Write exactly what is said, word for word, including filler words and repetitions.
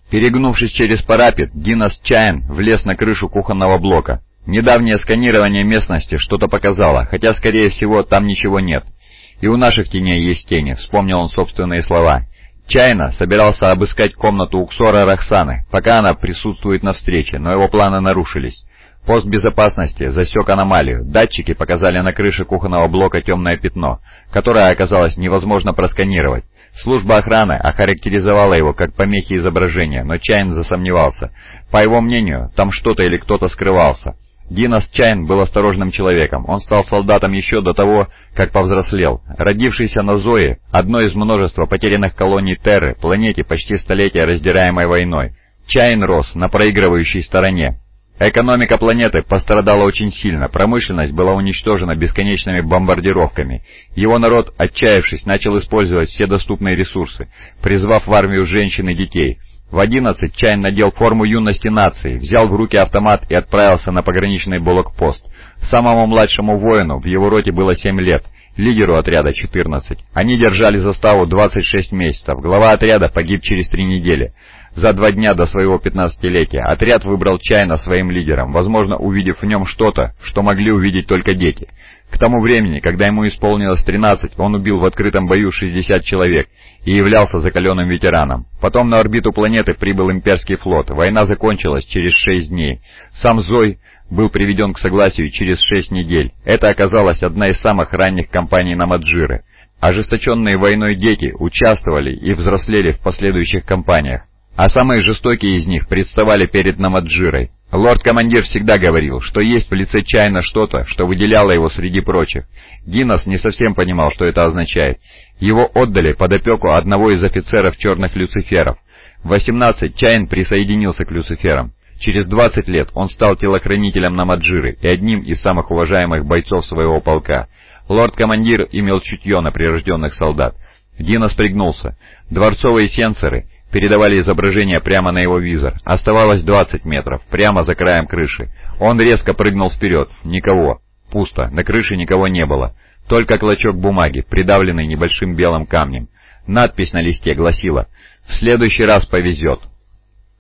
Перегнувшись через парапет, Динос Чайн влез на крышу кухонного блока. Недавнее сканирование местности что-то показало, хотя, скорее всего, там ничего нет. «И у наших теней есть тени», — вспомнил он собственные слова. Чайна собирался обыскать комнату Уксора Роксаны, пока она присутствует на встрече, но его планы нарушились. Пост безопасности засек аномалию. Датчики показали на крыше кухонного блока темное пятно, которое оказалось невозможно просканировать. Служба охраны охарактеризовала его как помехи изображения, но Чайн засомневался. По его мнению, там что-то или кто-то скрывался. Динос Чайн был осторожным человеком. Он стал солдатом еще до того, как повзрослел. Родившийся на Зое, одной из множества потерянных колоний Терры, планете почти столетия раздираемой войной, Чайн рос на проигрывающей стороне. Экономика планеты пострадала очень сильно, промышленность была уничтожена бесконечными бомбардировками. Его народ, отчаявшись, начал использовать все доступные ресурсы, призвав в армию женщин и детей. В одиннадцать Чайн надел форму юности нации, взял в руки автомат и отправился на пограничный блокпост. Самому младшему воину в его роте было семь лет, лидеру отряда четырнадцать. Они держали заставу двадцать шесть месяцев, глава отряда погиб через три недели. За два дня до своего пятнадцатилетия отряд выбрал Чайна своим лидером, возможно, увидев в нем что-то, что могли увидеть только дети. К тому времени, когда ему исполнилось тринадцать, он убил в открытом бою шестьдесят человек и являлся закаленным ветераном. Потом на орбиту планеты прибыл имперский флот, война закончилась через шесть дней. Сам Зой был приведен к согласию через шесть недель. Это оказалась одна из самых ранних кампаний Намаджиры. Ожесточенные войной дети участвовали и взрослели в последующих кампаниях, а самые жестокие из них представали перед Намаджирой. Лорд-командир всегда говорил, что есть в лице Чайна что-то, что выделяло его среди прочих. Динос не совсем понимал, что это означает. Его отдали под опеку одного из офицеров черных Люциферов. В восемнадцать Чайн присоединился к Люциферам. Через двадцать лет он стал телохранителем Намаджиры и одним из самых уважаемых бойцов своего полка. Лорд-командир имел чутье на прирожденных солдат. Динос пригнулся. Дворцовые сенсоры передавали изображение прямо на его визор. Оставалось двадцать метров, прямо за краем крыши. Он резко прыгнул вперед. Никого. Пусто. На крыше никого не было. Только клочок бумаги, придавленный небольшим белым камнем. Надпись на листе гласила: «В следующий раз повезет».